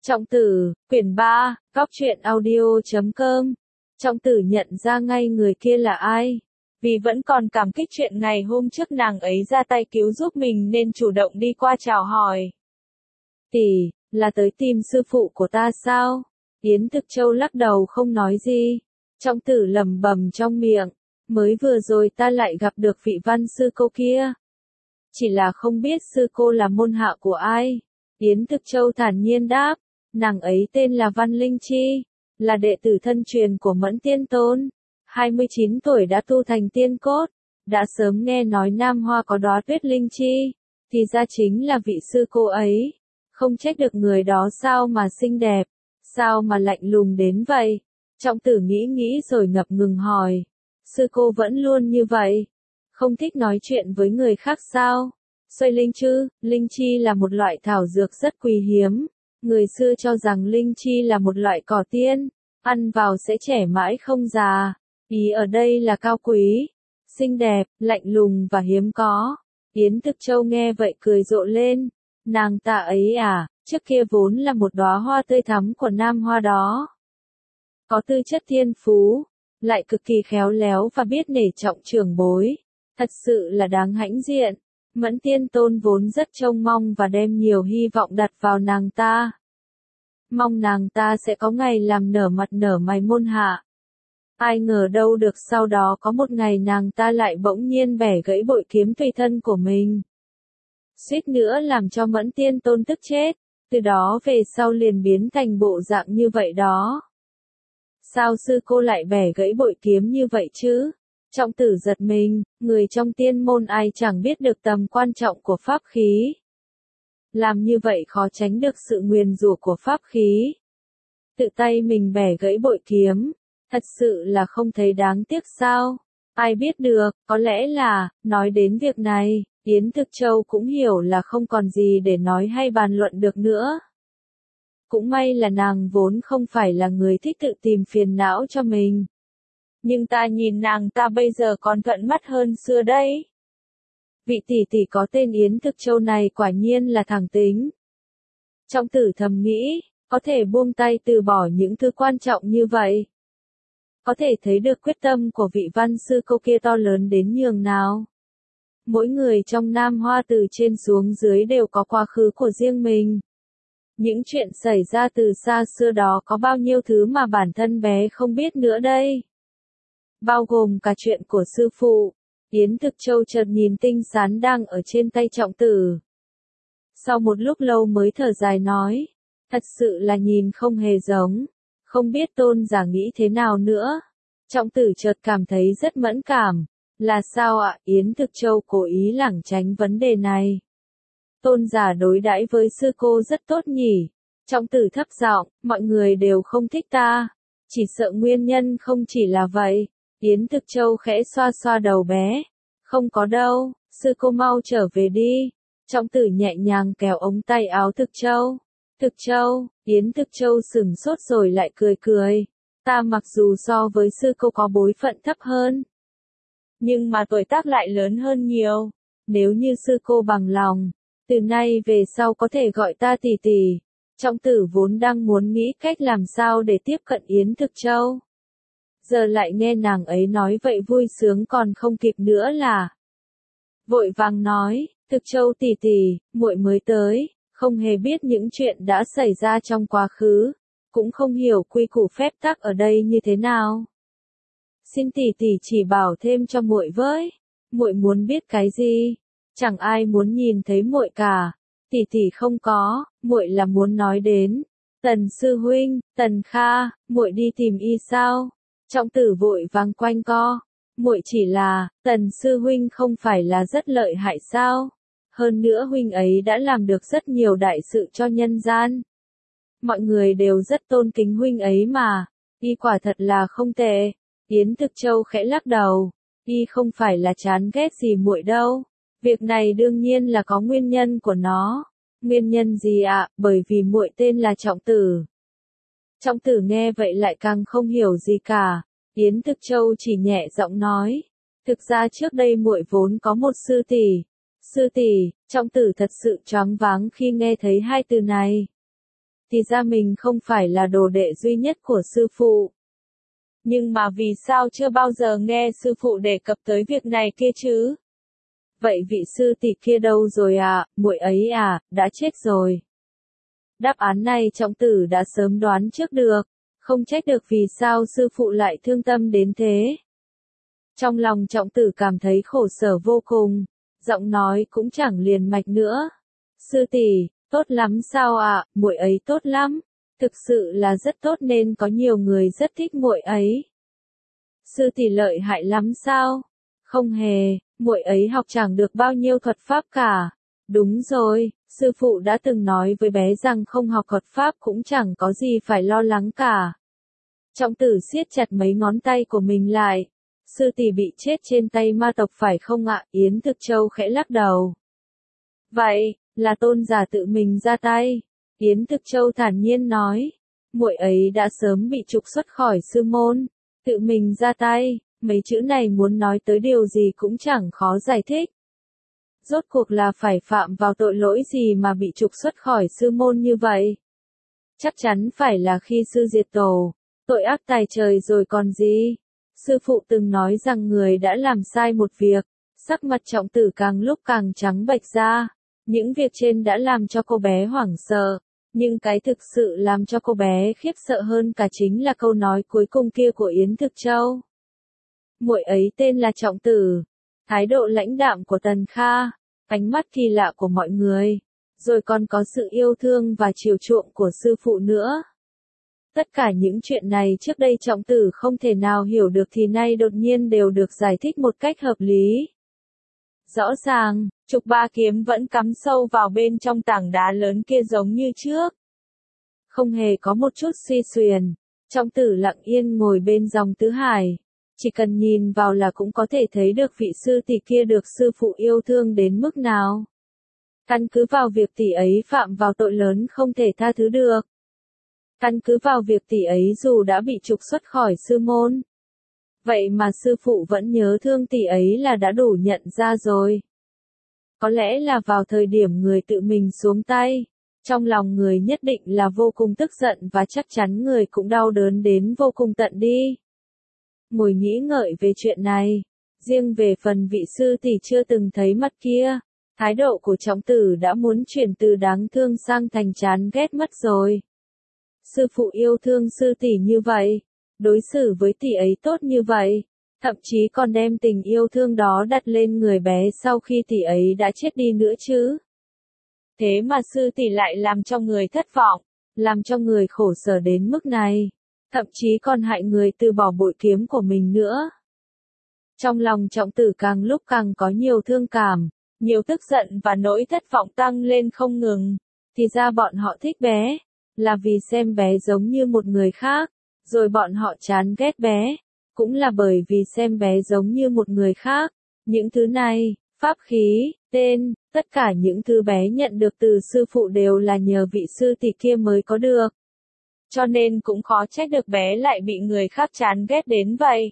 Trọng Tử, quyển 3, Góc truyện audio.com. Trọng Tử nhận ra ngay người kia là ai. Vì vẫn còn cảm kích chuyện ngày hôm trước nàng ấy ra tay cứu giúp mình nên chủ động đi qua chào hỏi. Tỷ, là tới tìm sư phụ của ta sao? Yến Thực Châu lắc đầu không nói gì. Trọng Tử lẩm bẩm trong miệng. Mới vừa rồi ta lại gặp được vị văn sư cô kia. Chỉ là không biết sư cô là môn hạ của ai. Yến Thực Châu thản nhiên đáp. Nàng ấy tên là Văn Linh Chi, là đệ tử thân truyền của Mẫn Tiên Tôn. 29 tuổi đã tu thành tiên cốt, đã sớm nghe nói Nam Hoa có đóa tuyết linh chi, thì ra chính là vị sư cô ấy. Không trách được người đó sao mà xinh đẹp, sao mà lạnh lùng đến vậy. Trọng Tử nghĩ rồi ngập ngừng hỏi, sư cô vẫn luôn như vậy, không thích nói chuyện với người khác sao? Xoay linh chi là một loại thảo dược rất quý hiếm. Người xưa cho rằng linh chi là một loại cỏ tiên, ăn vào sẽ trẻ mãi không già. Ý ở đây là cao quý, xinh đẹp, lạnh lùng và hiếm có. Yến Thực Châu nghe vậy cười rộ lên. Nàng ta ấy à, trước kia vốn là một đóa hoa tươi thắm của Nam Hoa đó. Có tư chất thiên phú, lại cực kỳ khéo léo và biết nể trọng trưởng bối. Thật sự là đáng hãnh diện. Mẫn Tiên Tôn vốn rất trông mong và đem nhiều hy vọng đặt vào nàng ta. Mong nàng ta sẽ có ngày làm nở mặt nở mày môn hạ. Ai ngờ đâu được sau đó có một ngày nàng ta lại bỗng nhiên bẻ gãy bội kiếm tùy thân của mình. Suýt nữa làm cho Mẫn Tiên Tôn tức chết, từ đó về sau liền biến thành bộ dạng như vậy đó. Sao sư cô lại bẻ gãy bội kiếm như vậy chứ? Trọng Tử giật mình, người trong tiên môn ai chẳng biết được tầm quan trọng của pháp khí. Làm như vậy khó tránh được sự nguyền rủa của pháp khí. Tự tay mình bẻ gãy bội kiếm, thật sự là không thấy đáng tiếc sao? Ai biết được, có lẽ là, nói đến việc này, Yến Thực Châu cũng hiểu là không còn gì để nói hay bàn luận được nữa. Cũng may là nàng vốn không phải là người thích tự tìm phiền não cho mình. Nhưng ta nhìn nàng ta bây giờ còn thuận mắt hơn xưa đấy. Vị tỷ tỷ có tên Yến Thực Châu này quả nhiên là thẳng tính. Trọng Tử thầm nghĩ, có thể buông tay từ bỏ những thứ quan trọng như vậy. Có thể thấy được quyết tâm của vị văn sư cô kia to lớn đến nhường nào. Mỗi người trong Nam Hoa từ trên xuống dưới đều có quá khứ của riêng mình. Những chuyện xảy ra từ xa xưa đó có bao nhiêu thứ mà bản thân bé không biết nữa đây. Bao gồm cả chuyện của sư phụ. Yến Thực Châu chợt nhìn tinh sán đang ở trên tay Trọng Tử. Sau một lúc lâu mới thở dài nói, thật sự là nhìn không hề giống, không biết tôn giả nghĩ thế nào nữa. Trọng Tử chợt cảm thấy rất mẫn cảm, là sao ạ? Yến Thực Châu cố ý lảng tránh vấn đề này. Tôn giả đối đãi với sư cô rất tốt nhỉ. Trọng Tử thấp giọng, mọi người đều không thích ta, chỉ sợ nguyên nhân không chỉ là vậy. Yến Thực Châu khẽ xoa xoa đầu bé. Không có đâu, sư cô mau trở về đi. Trọng Tử nhẹ nhàng kéo ống tay áo Thực Châu. Thực Châu, Yến Thực Châu sửng sốt rồi lại cười. Ta mặc dù so với sư cô có bối phận thấp hơn, nhưng mà tuổi tác lại lớn hơn nhiều. Nếu như sư cô bằng lòng, từ nay về sau có thể gọi ta tỷ tỷ. Trọng Tử vốn đang muốn nghĩ cách làm sao để tiếp cận Yến Thực Châu. Giờ lại nghe nàng ấy nói vậy vui sướng còn không kịp nữa là. Vội vàng nói, Thực Châu tỷ tỷ, muội mới tới, không hề biết những chuyện đã xảy ra trong quá khứ, cũng không hiểu quy củ phép tắc ở đây như thế nào. Xin tỷ tỷ chỉ bảo thêm cho muội với, muội muốn biết cái gì? Chẳng ai muốn nhìn thấy muội cả. Tỷ tỷ không có, muội là muốn nói đến Tần sư huynh, Tần Kha, muội đi tìm y sao? Trọng Tử vội vàng quanh co, muội chỉ là, Tần sư huynh không phải là rất lợi hại sao? Hơn nữa huynh ấy đã làm được rất nhiều đại sự cho nhân gian. Mọi người đều rất tôn kính huynh ấy mà, y quả thật là không tệ. Yến Thực Châu khẽ lắc đầu, y không phải là chán ghét gì muội đâu. Việc này đương nhiên là có nguyên nhân của nó. Nguyên nhân gì ạ? Bởi vì muội tên là Trọng Tử. Trọng Tử nghe vậy lại càng không hiểu gì cả. Yến Thực Châu chỉ nhẹ giọng nói, thực ra trước đây muội vốn có một sư tỷ. Sư tỷ, Trọng Tử thật sự choáng váng khi nghe thấy hai từ này. thì ra mình không phải là đồ đệ duy nhất của sư phụ. Nhưng mà vì sao chưa bao giờ nghe sư phụ đề cập tới việc này kia chứ? Vậy vị sư tỷ kia đâu rồi à, muội ấy à, đã chết rồi. Đáp án này Trọng Tử đã sớm đoán trước được, không trách được vì sao sư phụ lại thương tâm đến thế. Trong lòng Trọng Tử cảm thấy khổ sở vô cùng, giọng nói cũng chẳng liền mạch nữa. Sư tỷ, tốt lắm sao ạ, muội ấy tốt lắm, thực sự là rất tốt nên có nhiều người rất thích muội ấy. Sư tỷ lợi hại lắm sao? Không hề, muội ấy học chẳng được bao nhiêu thuật pháp cả. Đúng rồi, sư phụ đã từng nói với bé rằng không học thuật pháp cũng chẳng có gì phải lo lắng cả. Trọng Tử siết chặt mấy ngón tay của mình lại. Sư tỷ bị chết trên tay ma tộc phải không ạ? Yến Thực Châu khẽ lắc đầu. Vậy, là tôn giả tự mình ra tay. Yến Thực Châu thản nhiên nói. Muội ấy đã sớm bị trục xuất khỏi sư môn. Tự mình ra tay, mấy chữ này muốn nói tới điều gì cũng chẳng khó giải thích. Rốt cuộc là phải phạm vào tội lỗi gì mà bị trục xuất khỏi sư môn như vậy? Chắc chắn phải là khi sư diệt tổ, tội ác tày trời rồi còn gì. Sư phụ từng nói rằng người đã làm sai một việc, sắc mặt Trọng Tử càng lúc càng trắng bệch ra. Những việc trên đã làm cho cô bé hoảng sợ, nhưng cái thực sự làm cho cô bé khiếp sợ hơn cả chính là câu nói cuối cùng kia của Yến Thực Châu. Muội ấy tên là Trọng Tử. Thái độ lãnh đạm của Tần Kha, ánh mắt kỳ lạ của mọi người, rồi còn có sự yêu thương và chiều chuộng của sư phụ nữa. Tất cả những chuyện này trước đây Trọng Tử không thể nào hiểu được thì nay đột nhiên đều được giải thích một cách hợp lý. Rõ ràng, trục ba kiếm vẫn cắm sâu vào bên trong tảng đá lớn kia giống như trước. Không hề có một chút suy xuyển, Trọng Tử lặng yên ngồi bên dòng tứ hải. Chỉ cần nhìn vào là cũng có thể thấy được vị sư tỷ kia được sư phụ yêu thương đến mức nào. Căn cứ vào việc tỷ ấy phạm vào tội lớn không thể tha thứ được. Căn cứ vào việc tỷ ấy dù đã bị trục xuất khỏi sư môn. Vậy mà sư phụ vẫn nhớ thương tỷ ấy là đã đủ nhận ra rồi. Có lẽ là vào thời điểm người tự mình xuống tay, trong lòng người nhất định là vô cùng tức giận và chắc chắn người cũng đau đớn đến vô cùng tận đi. Ngồi nghĩ ngợi về chuyện này, riêng về phần vị sư tỷ chưa từng thấy mặt kia, thái độ của Trọng Tử đã muốn chuyển từ đáng thương sang thành chán ghét mất rồi. Sư phụ yêu thương sư tỷ như vậy, đối xử với tỷ ấy tốt như vậy, thậm chí còn đem tình yêu thương đó đặt lên người bé sau khi tỷ ấy đã chết đi nữa chứ. Thế mà sư tỷ lại làm cho người thất vọng, làm cho người khổ sở đến mức này, thậm chí còn hại người từ bỏ bội kiếm của mình nữa. Trong lòng Trọng Tử càng lúc càng có nhiều thương cảm, nhiều tức giận và nỗi thất vọng tăng lên không ngừng. Thì ra bọn họ thích bé, là vì xem bé giống như một người khác, rồi bọn họ chán ghét bé, cũng là bởi vì xem bé giống như một người khác. Những thứ này, pháp khí, tên, tất cả những thứ bé nhận được từ sư phụ đều là nhờ vị sư tỷ kia mới có được. Cho nên cũng khó trách được bé lại bị người khác chán ghét đến vậy.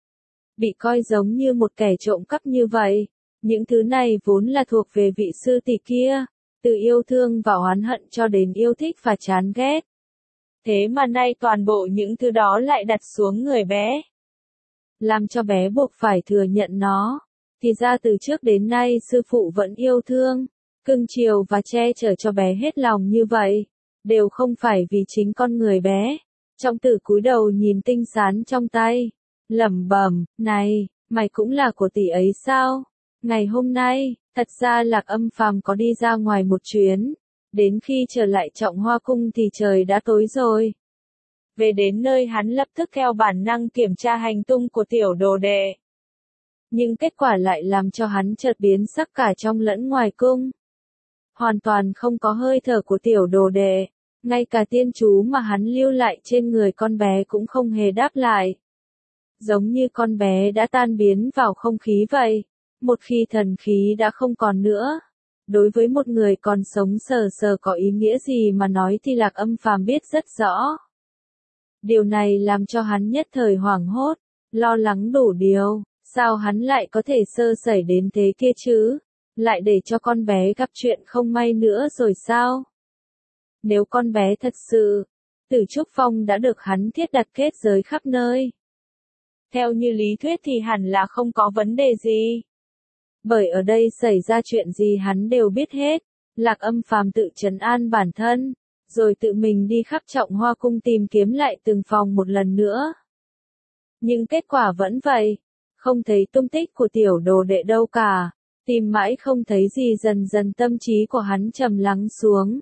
Bị coi giống như một kẻ trộm cắp như vậy. Những thứ này vốn là thuộc về vị sư tỷ kia, từ yêu thương và oán hận cho đến yêu thích và chán ghét. Thế mà nay toàn bộ những thứ đó lại đặt xuống người bé. Làm cho bé buộc phải thừa nhận nó. Thì ra từ trước đến nay sư phụ vẫn yêu thương, cưng chiều và che chở cho bé hết lòng như vậy. Đều không phải vì chính con người bé. Trọng Tử cúi đầu nhìn tinh sán trong tay, lẩm bẩm, này, mày cũng là của tỷ ấy sao? Ngày hôm nay, thật ra Lạc Âm Phàm có đi ra ngoài một chuyến, đến khi trở lại Trọng Hoa Cung thì trời đã tối rồi. Về đến nơi hắn lập tức theo bản năng kiểm tra hành tung của tiểu đồ đệ. Nhưng kết quả lại làm cho hắn chợt biến sắc cả trong lẫn ngoài cung. Hoàn toàn không có hơi thở của tiểu đồ đệ, ngay cả tiên chú mà hắn lưu lại trên người con bé cũng không hề đáp lại. Giống như con bé đã tan biến vào không khí vậy. Một khi thần khí đã không còn nữa, đối với một người còn sống sờ sờ có ý nghĩa gì mà nói thì Lạc Âm Phàm biết rất rõ. Điều này làm cho hắn nhất thời hoảng hốt, lo lắng đủ điều, sao hắn lại có thể sơ sẩy đến thế kia chứ, lại để cho con bé gặp chuyện không may nữa rồi sao? Nếu con bé thật sự, Tử Trúc Phong đã được hắn thiết đặt kết giới khắp nơi. Theo như lý thuyết thì hẳn là không có vấn đề gì. Bởi ở đây xảy ra chuyện gì hắn đều biết hết. Lạc Âm Phàm tự trấn an bản thân, rồi tự mình đi khắp Trọng Hoa cung tìm kiếm lại từng phòng một lần nữa. Nhưng kết quả vẫn vậy, không thấy tung tích của tiểu đồ đệ đâu cả, tìm mãi không thấy gì, dần dần tâm trí của hắn trầm lắng xuống.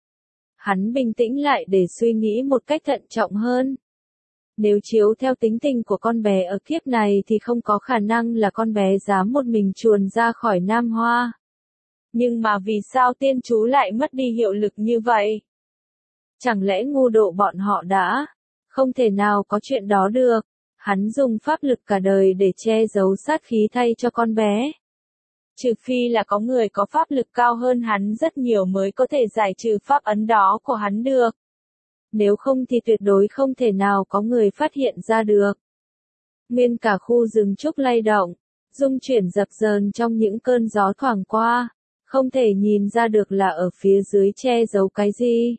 Hắn bình tĩnh lại để suy nghĩ một cách thận trọng hơn. Nếu chiếu theo tính tình của con bé ở kiếp này thì không có khả năng là con bé dám một mình chuồn ra khỏi Nam Hoa. Nhưng mà vì sao tiên chú lại mất đi hiệu lực như vậy? Chẳng lẽ ngu độ bọn họ đã? Không thể nào có chuyện đó được. Hắn dùng pháp lực cả đời để che giấu sát khí thay cho con bé. Trừ phi là có người có pháp lực cao hơn hắn rất nhiều mới có thể giải trừ pháp ấn đó của hắn được. Nếu không thì tuyệt đối không thể nào có người phát hiện ra được. Nguyên cả khu rừng trúc lay động, rung chuyển dập dờn trong những cơn gió thoảng qua, không thể nhìn ra được là ở phía dưới che giấu cái gì.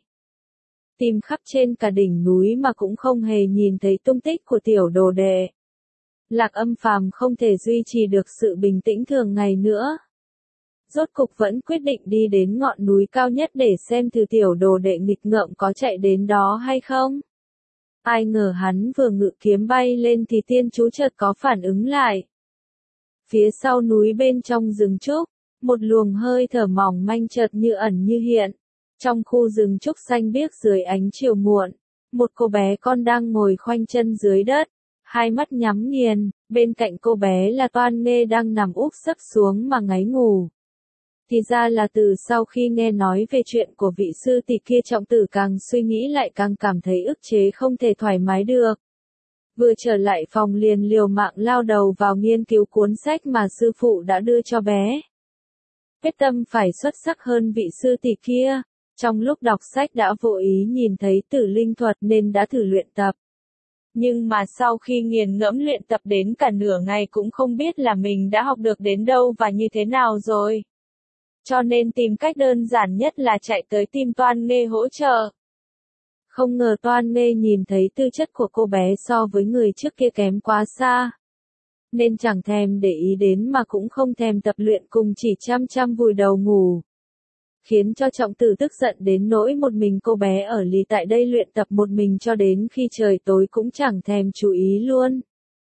Tìm khắp trên cả đỉnh núi mà cũng không hề nhìn thấy tung tích của tiểu đồ đệ. Lạc Âm Phàm không thể duy trì được sự bình tĩnh thường ngày nữa. Rốt cục vẫn quyết định đi đến ngọn núi cao nhất để xem thử tiểu đồ đệ nghịch ngợm có chạy đến đó hay không. Ai ngờ hắn vừa ngự kiếm bay lên thì tiên chú chợt có phản ứng lại. Phía sau núi bên trong rừng trúc, một luồng hơi thở mỏng manh chợt như ẩn như hiện. Trong khu rừng trúc xanh biếc dưới ánh chiều muộn, một cô bé con đang ngồi khoanh chân dưới đất, hai mắt nhắm nghiền, bên cạnh cô bé là Toan Nghê đang nằm úp sấp xuống mà ngáy ngủ. Thì ra là từ sau khi nghe nói về chuyện của vị sư tỷ kia, Trọng Tử càng suy nghĩ lại càng cảm thấy ức chế không thể thoải mái được. Vừa trở lại phòng liền liều mạng lao đầu vào nghiên cứu cuốn sách mà sư phụ đã đưa cho bé. Quyết tâm phải xuất sắc hơn vị sư tỷ kia. Trong lúc đọc sách đã vô ý nhìn thấy Tử Linh thuật nên đã thử luyện tập. Nhưng mà sau khi nghiền ngẫm luyện tập đến cả nửa ngày cũng không biết là mình đã học được đến đâu và như thế nào rồi. Cho nên tìm cách đơn giản nhất là chạy tới tìm Toan Nghê hỗ trợ. Không ngờ Toan Nghê nhìn thấy tư chất của cô bé so với người trước kia kém quá xa. Nên chẳng thèm để ý đến mà cũng không thèm tập luyện, cùng chỉ chăm chăm vùi đầu ngủ. Khiến cho Trọng Tử tức giận đến nỗi một mình cô bé ở lì tại đây luyện tập một mình cho đến khi trời tối cũng chẳng thèm chú ý luôn.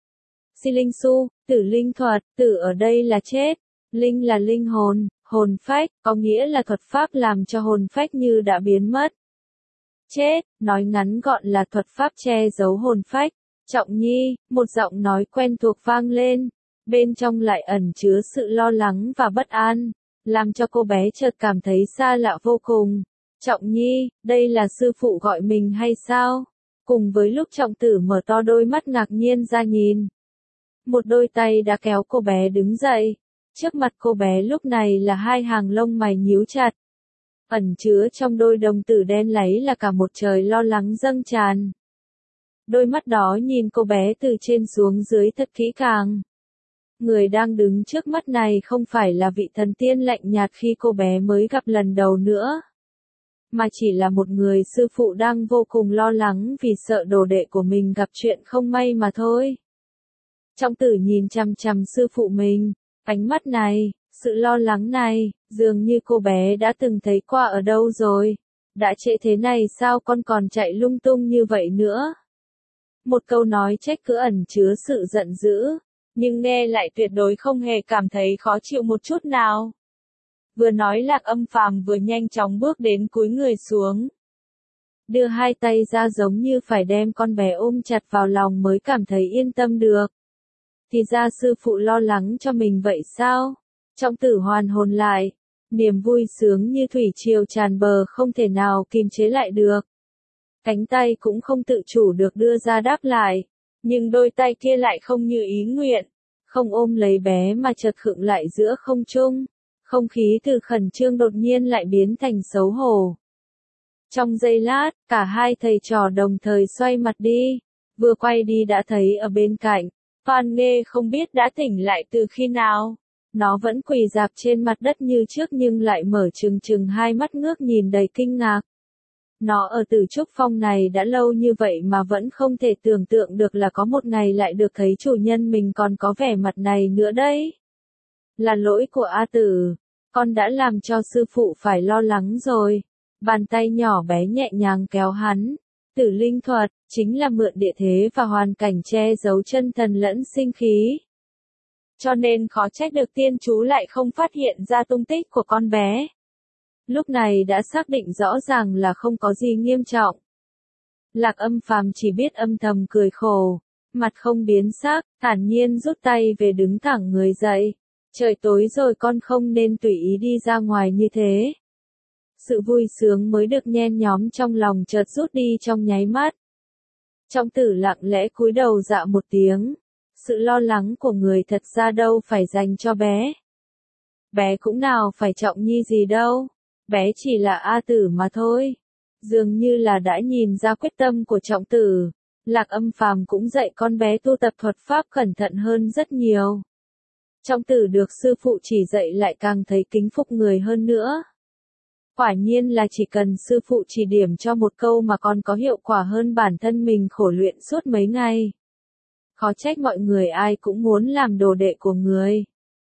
Si Linh Su, Tử Linh thuật, tử ở đây là chết, linh là linh hồn, hồn phách, có nghĩa là thuật pháp làm cho hồn phách như đã biến mất. Chết, nói ngắn gọn là thuật pháp che giấu hồn phách. Trọng Nhi, một giọng nói quen thuộc vang lên, bên trong lại ẩn chứa sự lo lắng và bất an, làm cho cô bé chợt cảm thấy xa lạ vô cùng. Trọng Nhi, đây là sư phụ gọi mình hay sao? Cùng với lúc Trọng Tử mở to đôi mắt ngạc nhiên ra nhìn, một đôi tay đã kéo cô bé đứng dậy. Trước mặt cô bé lúc này là hai hàng lông mày nhíu chặt. Ẩn chứa trong đôi đồng tử đen láy là cả một trời lo lắng dâng tràn. Đôi mắt đó nhìn cô bé từ trên xuống dưới thật kỹ càng. Người đang đứng trước mắt này không phải là vị thần tiên lạnh nhạt khi cô bé mới gặp lần đầu nữa, mà chỉ là một người sư phụ đang vô cùng lo lắng vì sợ đồ đệ của mình gặp chuyện không may mà thôi. Trọng Tử nhìn chằm chằm sư phụ mình, ánh mắt này, sự lo lắng này, dường như cô bé đã từng thấy qua ở đâu rồi. Đã trễ thế này sao con còn chạy lung tung như vậy nữa? Một câu nói trách cứ ẩn chứa sự giận dữ, nhưng nghe lại tuyệt đối không hề cảm thấy khó chịu một chút nào. Vừa nói Lạc Âm Phàm vừa nhanh chóng bước đến cúi người xuống. Đưa hai tay ra giống như phải đem con bé ôm chặt vào lòng mới cảm thấy yên tâm được. Thì ra sư phụ lo lắng cho mình vậy sao? Trọng Tử hoàn hồn lại, niềm vui sướng như thủy triều tràn bờ không thể nào kìm chế lại được. Cánh tay cũng không tự chủ được đưa ra đáp lại, nhưng đôi tay kia lại không như ý nguyện, không ôm lấy bé mà chợt khựng lại giữa không trung. Không khí từ khẩn trương đột nhiên lại biến thành xấu hổ. Trong giây lát, cả hai thầy trò đồng thời xoay mặt đi, vừa quay đi đã thấy ở bên cạnh, Toan Nghê không biết đã tỉnh lại từ khi nào. Nó vẫn quỳ rạp trên mặt đất như trước nhưng lại mở trừng trừng hai mắt ngước nhìn đầy kinh ngạc. Nó ở Tử Trúc Phong này đã lâu như vậy mà vẫn không thể tưởng tượng được là có một ngày lại được thấy chủ nhân mình còn có vẻ mặt này nữa đấy. Là lỗi của A Tử, con đã làm cho sư phụ phải lo lắng rồi. Bàn tay nhỏ bé nhẹ nhàng kéo hắn. Tử linh thuật, chính là mượn địa thế và hoàn cảnh che giấu chân thần lẫn sinh khí. Cho nên khó trách được tiên chú lại không phát hiện ra tung tích của con bé. Lúc này đã xác định rõ ràng là không có gì nghiêm trọng. Lạc Âm Phàm chỉ biết âm thầm cười khổ, mặt không biến sắc, thản nhiên rút tay về đứng thẳng người dậy. Trời tối rồi con không nên tùy ý đi ra ngoài như thế. Sự vui sướng mới được nhen nhóm trong lòng chợt rút đi trong nháy mắt. Trọng Tử lặng lẽ cúi đầu dạ một tiếng. Sự lo lắng của người thật ra đâu phải dành cho bé. Bé cũng nào phải trọng nhi gì đâu. Bé chỉ là A Tử mà thôi. Dường như là đã nhìn ra quyết tâm của Trọng Tử. Lạc Âm Phàm cũng dạy con bé tu tập thuật pháp cẩn thận hơn rất nhiều. Trọng Tử được sư phụ chỉ dạy lại càng thấy kính phục người hơn nữa. Quả nhiên là chỉ cần sư phụ chỉ điểm cho một câu mà còn có hiệu quả hơn bản thân mình khổ luyện suốt mấy ngày. Khó trách mọi người ai cũng muốn làm đồ đệ của người.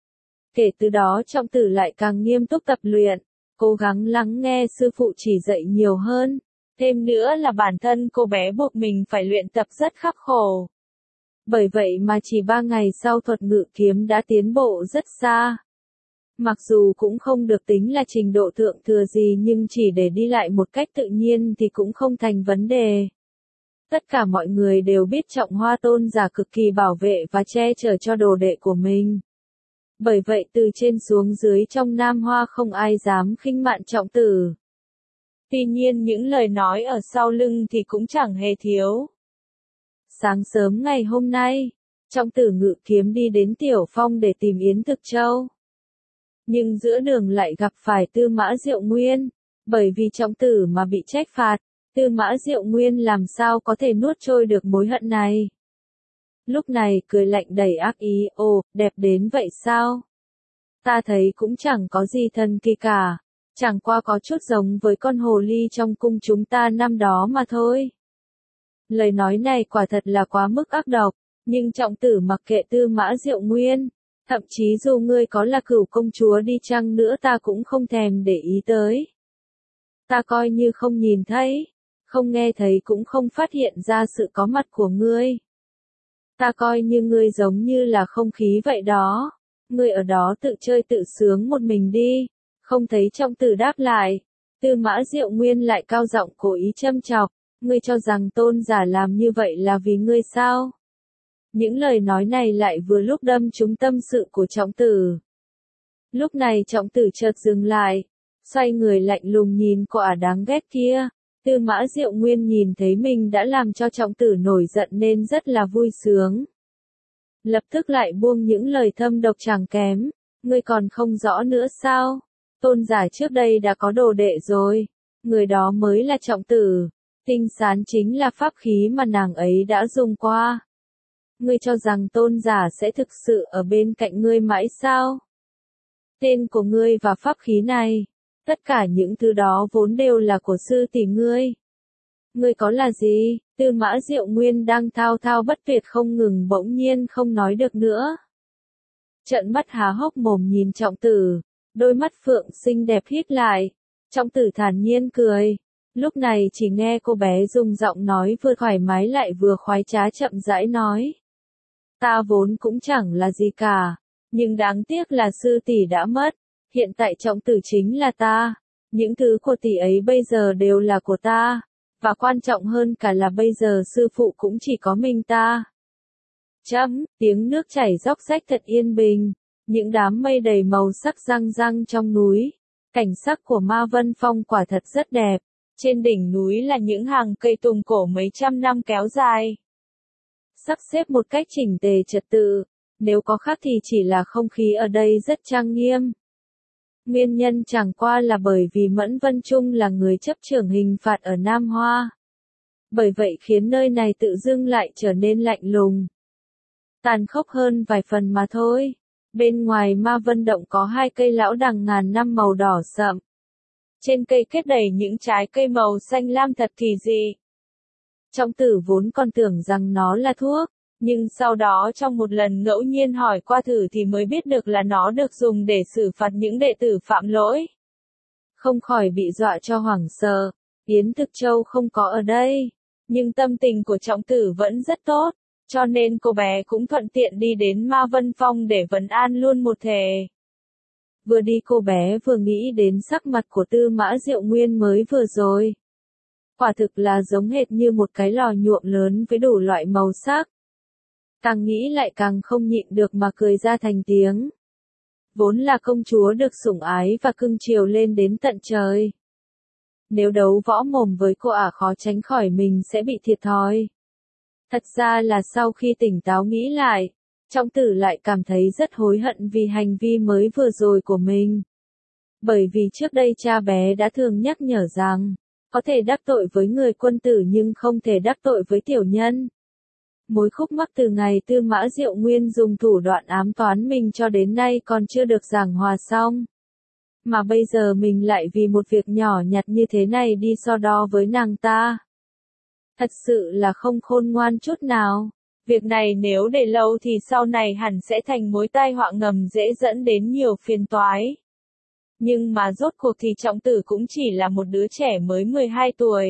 Kể từ đó Trọng Tử lại càng nghiêm túc tập luyện, cố gắng lắng nghe sư phụ chỉ dạy nhiều hơn. Thêm nữa là bản thân cô bé buộc mình phải luyện tập rất khắc khổ. Bởi vậy mà chỉ 3 ngày sau thuật ngự kiếm đã tiến bộ rất xa. Mặc dù cũng không được tính là trình độ thượng thừa gì nhưng chỉ để đi lại một cách tự nhiên thì cũng không thành vấn đề. Tất cả mọi người đều biết Trọng Hoa tôn giả cực kỳ bảo vệ và che chở cho đồ đệ của mình. Bởi vậy từ trên xuống dưới trong Nam Hoa không ai dám khinh mạn Trọng Tử. Tuy nhiên những lời nói ở sau lưng thì cũng chẳng hề thiếu. Sáng sớm ngày hôm nay, Trọng Tử ngự kiếm đi đến Tiểu Phong để tìm Yến Thực Châu. Nhưng giữa đường lại gặp phải Tư Mã Diệu Nguyên, bởi vì Trọng Tử mà bị trách phạt, Tư Mã Diệu Nguyên làm sao có thể nuốt trôi được mối hận này. Lúc này cười lạnh đầy ác ý, ồ, đẹp đến vậy sao? Ta thấy cũng chẳng có gì thần kỳ cả, chẳng qua có chút giống với con hồ ly trong cung chúng ta năm đó mà thôi. Lời nói này quả thật là quá mức ác độc, nhưng Trọng Tử mặc kệ Tư Mã Diệu Nguyên. Thậm chí dù ngươi có là Cửu công chúa đi chăng nữa ta cũng không thèm để ý tới. Ta coi như không nhìn thấy, không nghe thấy cũng không phát hiện ra sự có mặt của ngươi. Ta coi như ngươi giống như là không khí vậy đó. Ngươi ở đó tự chơi tự sướng một mình đi. Không thấy Trọng Tử đáp lại. Tư Mã Diệu Nguyên lại cao giọng cố ý châm chọc. Ngươi cho rằng tôn giả làm như vậy là vì ngươi sao? Những lời nói này lại vừa lúc đâm trúng tâm sự của Trọng Tử. Lúc này Trọng Tử chợt dừng lại, xoay người lạnh lùng nhìn quả đáng ghét kia. Tư Mã Diệu Nguyên nhìn thấy mình đã làm cho Trọng Tử nổi giận nên rất là vui sướng. Lập tức lại buông những lời thâm độc chẳng kém. Ngươi còn không rõ nữa sao? Tôn giả trước đây đã có đồ đệ rồi. Người đó mới là Trọng Tử. Tinh sán chính là pháp khí mà nàng ấy đã dùng qua. Ngươi cho rằng tôn giả sẽ thực sự ở bên cạnh ngươi mãi sao? Tên của ngươi và pháp khí này, tất cả những thứ đó vốn đều là của sư tỷ ngươi. Ngươi có là gì? Tư Mã Diệu Nguyên đang thao thao bất tuyệt không ngừng bỗng nhiên không nói được nữa. Trợn mắt há hốc mồm nhìn Trọng Tử, đôi mắt phượng xinh đẹp híp lại. Trọng Tử thản nhiên cười. Lúc này chỉ nghe cô bé dùng giọng nói vừa thoải mái lại vừa khoái trá chậm rãi nói. Ta vốn cũng chẳng là gì cả, nhưng đáng tiếc là sư tỷ đã mất, hiện tại Trọng Tử chính là ta, những thứ của tỷ ấy bây giờ đều là của ta, và quan trọng hơn cả là bây giờ sư phụ cũng chỉ có mình ta. Tiếng nước chảy róc rách thật yên bình, những đám mây đầy màu sắc răng răng trong núi, cảnh sắc của Ma Vân Phong quả thật rất đẹp, trên đỉnh núi là những hàng cây tùng cổ mấy trăm năm kéo dài. Sắp xếp một cách chỉnh tề trật tự, nếu có khác thì chỉ là không khí ở đây rất trang nghiêm. Nguyên nhân chẳng qua là bởi vì Mẫn Vân Trung là người chấp trưởng hình phạt ở Nam Hoa. Bởi vậy khiến nơi này tự dưng lại trở nên lạnh lùng. Tàn khốc hơn vài phần mà thôi. Bên ngoài Ma Vân Động có 2 cây lão đằng ngàn năm màu đỏ sậm. Trên cây kết đầy những trái cây màu xanh lam thật kỳ dị. Trọng tử vốn còn tưởng rằng nó là thuốc, nhưng sau đó trong một lần ngẫu nhiên hỏi qua thử thì mới biết được là nó được dùng để xử phạt những đệ tử phạm lỗi. Không khỏi bị dọa cho hoảng sợ, Yến Thực Châu không có ở đây, nhưng tâm tình của trọng tử vẫn rất tốt, cho nên cô bé cũng thuận tiện đi đến Ma Vân Phong để vấn an luôn một thể. Vừa đi cô bé vừa nghĩ đến sắc mặt của Tư Mã Diệu Nguyên mới vừa rồi. Quả thực là giống hệt như một cái lò nhuộm lớn với đủ loại màu sắc. Càng nghĩ lại càng không nhịn được mà cười ra thành tiếng. Vốn là công chúa được sủng ái và cưng chiều lên đến tận trời. Nếu đấu võ mồm với cô khó tránh khỏi mình sẽ bị thiệt thòi. Thật ra là sau khi tỉnh táo nghĩ lại, Trọng tử lại cảm thấy rất hối hận vì hành vi mới vừa rồi của mình. Bởi vì trước đây cha bé đã thường nhắc nhở rằng, có thể đắc tội với người quân tử nhưng không thể đắc tội với tiểu nhân. Mối khúc mắc từ ngày Tư Mã Diệu Nguyên dùng thủ đoạn ám toán mình cho đến nay còn chưa được giảng hòa xong. Mà bây giờ mình lại vì một việc nhỏ nhặt như thế này đi so đo với nàng ta. Thật sự là không khôn ngoan chút nào. Việc này nếu để lâu thì sau này hẳn sẽ thành mối tai họa ngầm dễ dẫn đến nhiều phiền toái. Nhưng mà rốt cuộc thì Trọng tử cũng chỉ là một đứa trẻ mới 12 tuổi.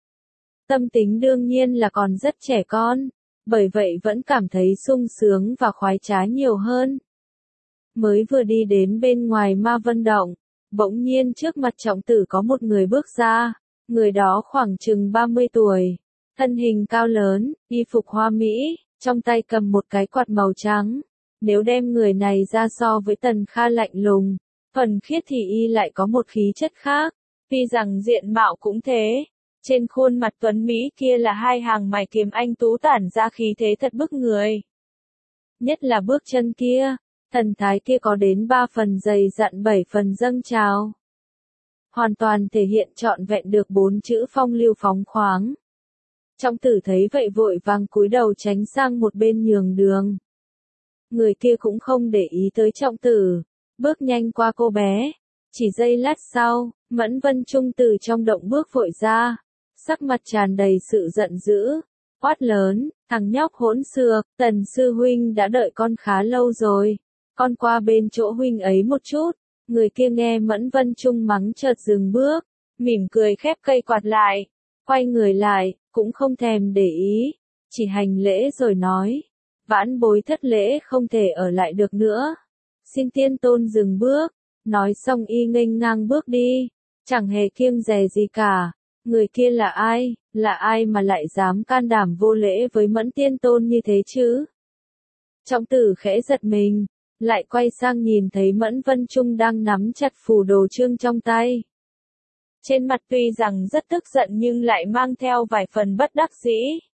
Tâm tính đương nhiên là còn rất trẻ con, bởi vậy vẫn cảm thấy sung sướng và khoái trá nhiều hơn. Mới vừa đi đến bên ngoài Ma Vân Động, bỗng nhiên trước mặt Trọng tử có một người bước ra, người đó khoảng chừng 30 tuổi, thân hình cao lớn, y phục hoa mỹ, trong tay cầm một cái quạt màu trắng. Nếu đem người này ra so với Tần Kha lạnh lùng, thuần khiết thì y lại có một khí chất khác, tuy rằng diện mạo cũng thế. Trên khuôn mặt tuấn Mỹ kia là hai hàng mày kiếm anh tú tản ra khí thế thật bức người. Nhất là bước chân kia, thần thái kia có đến 3 phần dày dặn 7 phần dâng trào. Hoàn toàn thể hiện trọn vẹn được 4 chữ phong lưu phóng khoáng. Trọng tử thấy vậy vội vàng cúi đầu tránh sang một bên nhường đường. Người kia cũng không để ý tới Trọng tử, bước nhanh qua cô bé. Chỉ giây lát sau, Mẫn Vân Trung từ trong động bước vội ra, sắc mặt tràn đầy sự giận dữ, quát lớn, thằng nhóc hỗn xược, Tần sư huynh đã đợi con khá lâu rồi, con qua bên chỗ huynh ấy một chút. Người kia nghe Mẫn Vân Trung mắng chợt dừng bước, mỉm cười khép cây quạt lại, quay người lại, cũng không thèm để ý, chỉ hành lễ rồi nói, vãn bối thất lễ không thể ở lại được nữa, xin tiên tôn dừng bước. Nói xong y nghênh ngang bước đi, chẳng hề kiêng dè gì cả. Người kia là ai mà lại dám can đảm vô lễ với Mẫn tiên tôn như thế chứ? Trọng tử khẽ giật mình, lại quay sang nhìn thấy Mẫn Vân Trung đang nắm chặt phù đồ chương trong tay. Trên mặt tuy rằng rất tức giận nhưng lại mang theo vài phần bất đắc dĩ.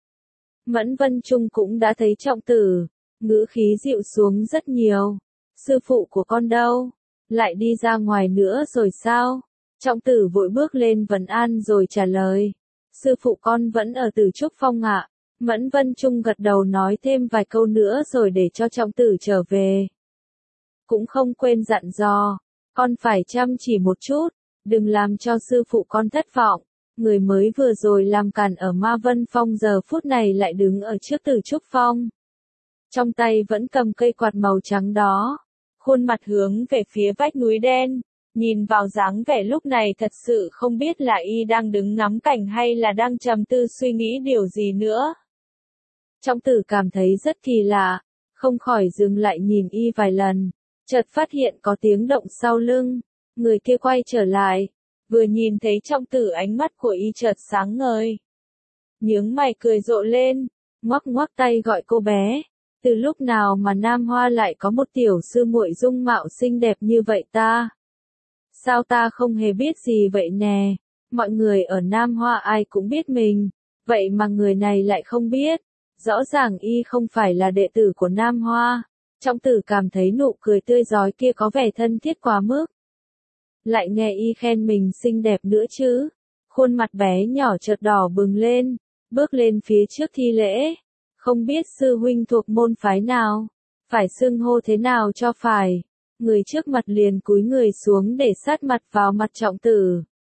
Mẫn Vân Trung cũng đã thấy Trọng tử, ngữ khí dịu xuống rất nhiều. Sư phụ của con đâu? Lại đi ra ngoài nữa rồi sao? Trọng tử vội bước lên vấn an rồi trả lời. Sư phụ con vẫn ở Tử Trúc Phong ạ. Mẫn Vân Trung gật đầu nói thêm vài câu nữa rồi để cho Trọng tử trở về. Cũng không quên dặn dò, con phải chăm chỉ một chút, đừng làm cho sư phụ con thất vọng. Người mới vừa rồi làm cản ở Ma Vân Phong giờ phút này lại đứng ở trước Tử Trúc Phong. Trong tay vẫn cầm cây quạt màu trắng đó. Khuôn mặt hướng về phía vách núi đen, nhìn vào dáng vẻ lúc này thật sự không biết là y đang đứng ngắm cảnh hay là đang trầm tư suy nghĩ điều gì nữa. Trọng tử cảm thấy rất kỳ lạ, không khỏi dừng lại nhìn y vài lần, chợt phát hiện có tiếng động sau lưng, người kia quay trở lại, vừa nhìn thấy Trọng tử ánh mắt của y chợt sáng ngời. Nhướng mày cười rộ lên, ngoắc ngoắc tay gọi cô bé. Từ lúc nào mà Nam Hoa lại có một tiểu sư muội dung mạo xinh đẹp như vậy ta? Sao ta không hề biết gì vậy nè? Mọi người ở Nam Hoa ai cũng biết mình, vậy mà người này lại không biết. Rõ ràng y không phải là đệ tử của Nam Hoa. Trọng tử cảm thấy nụ cười tươi rói kia có vẻ thân thiết quá mức. Lại nghe y khen mình xinh đẹp nữa chứ. Khuôn mặt bé nhỏ chợt đỏ bừng lên, bước lên phía trước thi lễ. Không biết sư huynh thuộc môn phái nào, phải xưng hô thế nào cho phải. Người trước mặt liền cúi người xuống để sát mặt vào mặt Trọng tử.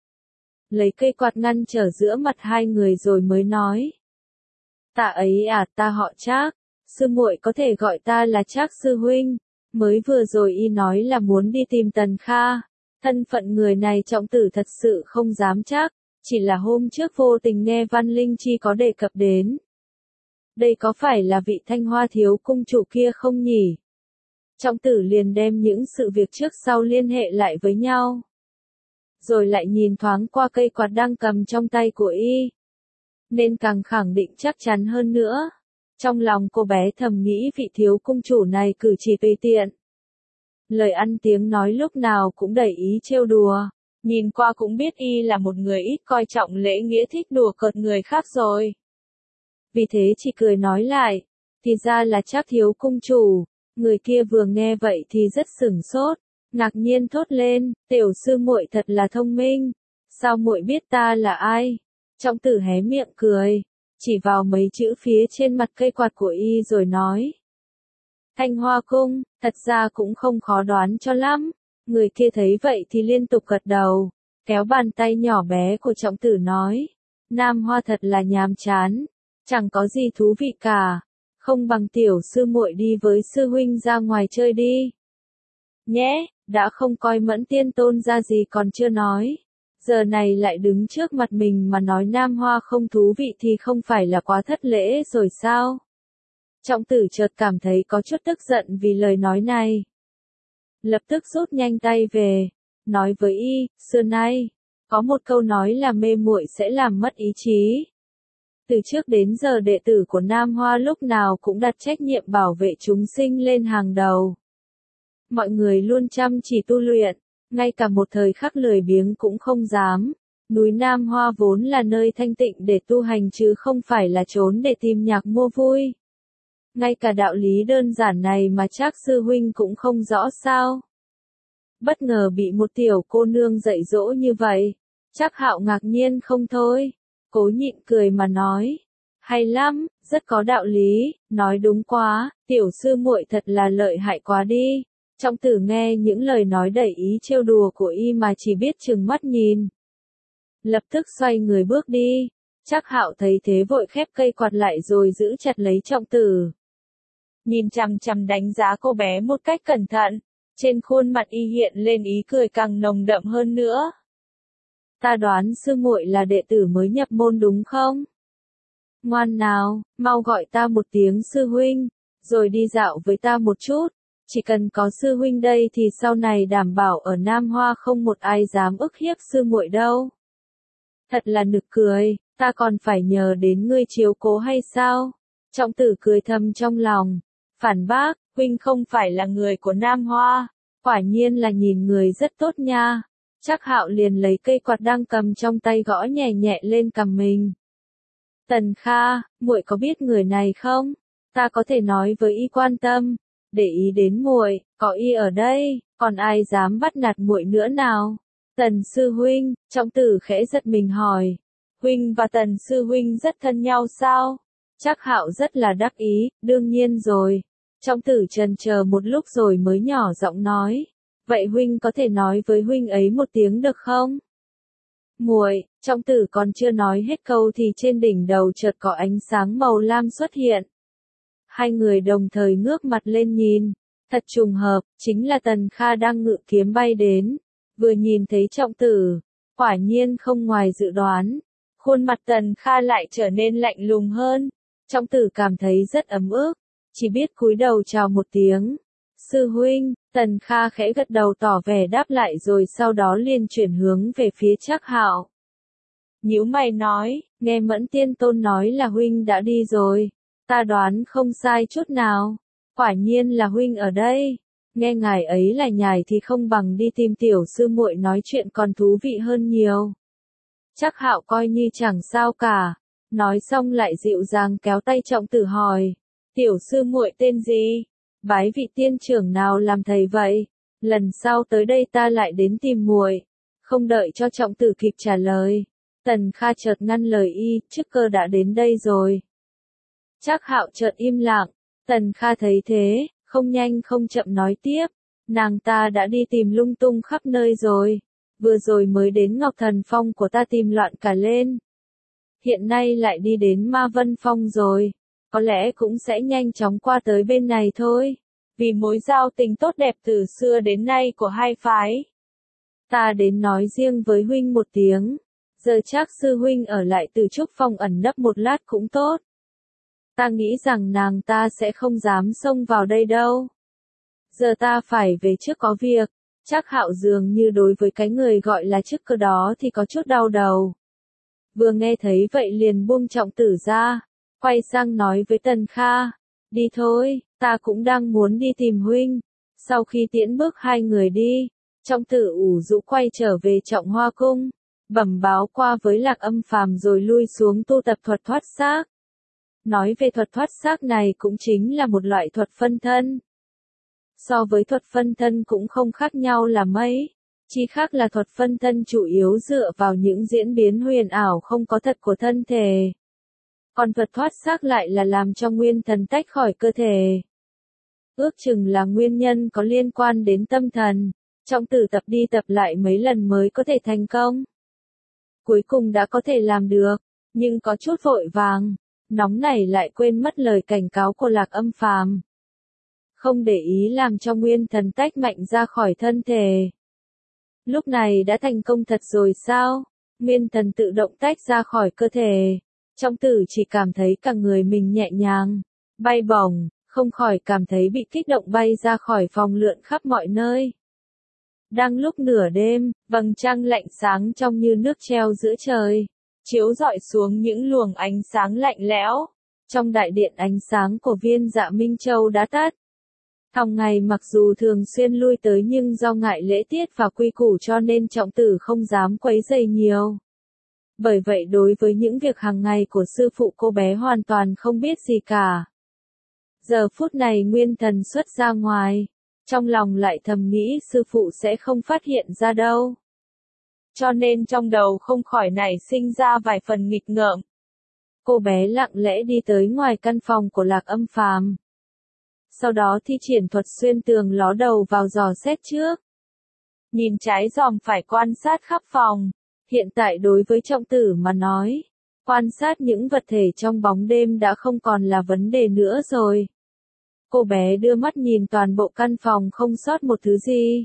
lấy cây quạt ngăn trở giữa mặt hai người rồi mới nói. Ta ấy à, ta họ Trác, sư muội có thể gọi ta là Trác sư huynh. Mới vừa rồi y nói là muốn đi tìm Tần Kha. Thân phận người này Trọng Tử thật sự không dám chắc, chỉ là hôm trước vô tình nghe Văn Linh Chi có đề cập đến. Đây có phải là vị Thanh Hoa thiếu cung chủ kia không nhỉ? Trọng Tử liền đem những sự việc trước sau liên hệ lại với nhau. Rồi lại nhìn thoáng qua cây quạt đang cầm trong tay của y. Nên càng khẳng định chắc chắn hơn nữa. Trong lòng cô bé thầm nghĩ vị thiếu cung chủ này cử chỉ tùy tiện. Lời ăn tiếng nói lúc nào cũng đầy ý trêu đùa. Nhìn qua cũng biết y là một người ít coi trọng lễ nghĩa, thích đùa cợt người khác rồi. Vì thế chỉ cười nói lại, thì ra là Trác thiếu cung chủ. Người kia vừa nghe vậy thì rất sửng sốt, ngạc nhiên thốt lên, tiểu sư muội thật là thông minh, sao muội biết ta là ai? Trọng Tử hé miệng cười, chỉ vào mấy chữ phía trên mặt cây quạt của y rồi nói. Thanh Hoa cung, thật ra cũng không khó đoán cho lắm. Người kia thấy vậy thì liên tục gật đầu, kéo bàn tay nhỏ bé của Trọng Tử nói. Nam Hoa thật là nhàm chán, chẳng có gì thú vị cả. Không bằng tiểu sư muội đi với sư huynh ra ngoài chơi đi. Nhé, đã không coi Mẫn Tiên Tôn ra gì còn chưa nói. Giờ này lại đứng trước mặt mình mà nói Nam Hoa không thú vị thì không phải là quá thất lễ rồi sao? Trọng Tử chợt cảm thấy có chút tức giận vì lời nói này. Lập tức rút nhanh tay về, nói với y, xưa nay, có một câu nói là mê muội sẽ làm mất ý chí. Từ trước đến giờ đệ tử của Nam Hoa lúc nào cũng đặt trách nhiệm bảo vệ chúng sinh lên hàng đầu. Mọi người luôn chăm chỉ tu luyện, ngay cả một thời khắc lười biếng cũng không dám. Núi Nam Hoa vốn là nơi thanh tịnh để tu hành chứ không phải là trốn để tìm nhạc mua vui. Ngay cả đạo lý đơn giản này mà Trác sư huynh cũng không rõ sao. Bất ngờ bị một tiểu cô nương dạy dỗ như vậy, Trác Hạo ngạc nhiên không thôi, cố nhịn cười mà nói. Hay lắm, rất có đạo lý, nói đúng quá, tiểu sư muội thật là lợi hại quá đi. Trọng Tử nghe những lời nói đầy ý trêu đùa của y mà chỉ biết trừng mắt nhìn. Lập tức xoay người bước đi, Trác Hạo thấy thế vội khép cây quạt lại rồi giữ chặt lấy Trọng Tử. Nhìn chằm chằm đánh giá cô bé một cách cẩn thận, trên khuôn mặt y hiện lên ý cười càng nồng đậm hơn nữa. Ta đoán sư muội là đệ tử mới nhập môn đúng không? Ngoan nào, mau gọi ta một tiếng sư huynh, rồi đi dạo với ta một chút. Chỉ cần có sư huynh đây thì sau này đảm bảo ở Nam Hoa không một ai dám ức hiếp sư muội đâu. Thật là nực cười, ta còn phải nhờ đến ngươi chiếu cố hay sao? Trọng Tử cười thầm trong lòng, phản bác, huynh không phải là người của Nam Hoa, quả nhiên là nhìn người rất tốt nha. Trác Hạo liền lấy cây quạt đang cầm trong tay gõ nhẹ nhẹ lên cằm mình. Tần Kha, muội có biết người này không? Ta có thể nói với y quan tâm, để ý đến muội, có y ở đây, còn ai dám bắt nạt muội nữa nào? Tần sư huynh, Trọng Tử khẽ giật mình hỏi, huynh và Tần sư huynh rất thân nhau sao? Trác Hạo rất là đắc ý, đương nhiên rồi. Trọng Tử chần chờ một lúc rồi mới nhỏ giọng nói, vậy huynh có thể nói với huynh ấy một tiếng được không? Muội, Trọng Tử còn chưa nói hết câu thì trên đỉnh đầu chợt có ánh sáng màu lam xuất hiện. Hai người đồng thời ngước mặt lên nhìn, thật trùng hợp, chính là Tần Kha đang ngự kiếm bay đến, vừa nhìn thấy Trọng Tử, quả nhiên không ngoài dự đoán, khuôn mặt Tần Kha lại trở nên lạnh lùng hơn. Trọng Tử cảm thấy rất ấm ức, chỉ biết cúi đầu chào một tiếng. Sư huynh, Tần Kha khẽ gật đầu tỏ vẻ đáp lại rồi sau đó liền chuyển hướng về phía Trác Hạo. Nhíu mày nói, nghe Mẫn Tiên Tôn nói là huynh đã đi rồi, ta đoán không sai chút nào, quả nhiên là huynh ở đây. Nghe ngài ấy là nhài thì không bằng đi tìm tiểu sư muội nói chuyện còn thú vị hơn nhiều. Trác Hạo coi như chẳng sao cả, nói xong lại dịu dàng kéo tay Trọng Tử hỏi, tiểu sư muội tên gì? Bái vị tiên trưởng nào làm thầy vậy? Lần sau tới đây ta lại đến tìm muội. Không đợi cho Trọng Tử kịp trả lời, Tần Kha chợt ngăn lời y, chức cơ đã đến đây rồi. Trác Hạo chợt im lặng, Tần Kha thấy thế, không nhanh không chậm nói tiếp, nàng ta đã đi tìm lung tung khắp nơi rồi, Vừa rồi mới đến Ngọc Thần Phong của ta tìm loạn cả lên. Hiện nay lại đi đến Ma Vân Phong rồi. Có lẽ cũng sẽ nhanh chóng qua tới bên này thôi. Vì mối giao tình tốt đẹp từ xưa đến nay của hai phái. Ta đến nói riêng với huynh một tiếng. Giờ chắc sư huynh ở lại Từ Trúc Phong ẩn nấp một lát cũng tốt. Ta nghĩ rằng nàng ta sẽ không dám xông vào đây đâu. Giờ ta phải về trước có việc. Chắc Hạo dường như đối với cái người gọi là chức cơ đó thì có chút đau đầu. Vừa nghe thấy vậy liền buông Trọng Tử ra. Quay sang nói với Tần Kha. Đi thôi, ta cũng đang muốn đi tìm huynh. Sau khi tiễn bước hai người đi, Trọng Tử ủ rũ quay trở về Trọng Hoa Cung. Bẩm báo qua với Lạc Âm Phàm rồi lui xuống tu tập thuật thoát xác. Nói về thuật thoát xác này cũng chính là một loại thuật phân thân. So với thuật phân thân cũng không khác nhau là mấy. Chỉ khác là thuật phân thân chủ yếu dựa vào những diễn biến huyền ảo không có thật của thân thể. Còn thuật thoát xác lại là làm cho nguyên thần tách khỏi cơ thể. Ước chừng là nguyên nhân có liên quan đến tâm thần. Trọng Tử tập đi tập lại mấy lần mới có thể thành công. Cuối cùng đã có thể làm được, nhưng có chút vội vàng, nóng nảy lại quên mất lời cảnh cáo của Lạc Âm Phàm. Không để ý làm cho nguyên thần tách mạnh ra khỏi thân thể. Lúc này đã thành công thật rồi sao? Nguyên thần tự động tách ra khỏi cơ thể. Trọng Tử chỉ cảm thấy cả người mình nhẹ nhàng, bay bổng, không khỏi cảm thấy bị kích động bay ra khỏi phòng lượn khắp mọi nơi. Đang lúc nửa đêm, vầng trăng lạnh sáng trong như nước treo giữa trời, chiếu rọi xuống những luồng ánh sáng lạnh lẽo. Trong đại điện ánh sáng của Viên Dạ Minh Châu đã tắt. Hằng ngày mặc dù thường xuyên lui tới nhưng do ngại lễ tiết và quy củ cho nên Trọng Tử không dám quấy rầy nhiều. Bởi vậy đối với những việc hàng ngày của sư phụ cô bé hoàn toàn không biết gì cả. Giờ phút này nguyên thần xuất ra ngoài. Trong lòng lại thầm nghĩ sư phụ sẽ không phát hiện ra đâu. Cho nên trong đầu không khỏi nảy sinh ra vài phần nghịch ngợm. Cô bé lặng lẽ đi tới ngoài căn phòng của Lạc Âm Phàm. Sau đó thi triển thuật xuyên tường ló đầu vào dò xét trước. Nhìn trái dòm phải quan sát khắp phòng. Hiện tại đối với Trọng Tử mà nói, quan sát những vật thể trong bóng đêm đã không còn là vấn đề nữa rồi. Cô bé đưa mắt nhìn toàn bộ căn phòng không sót một thứ gì.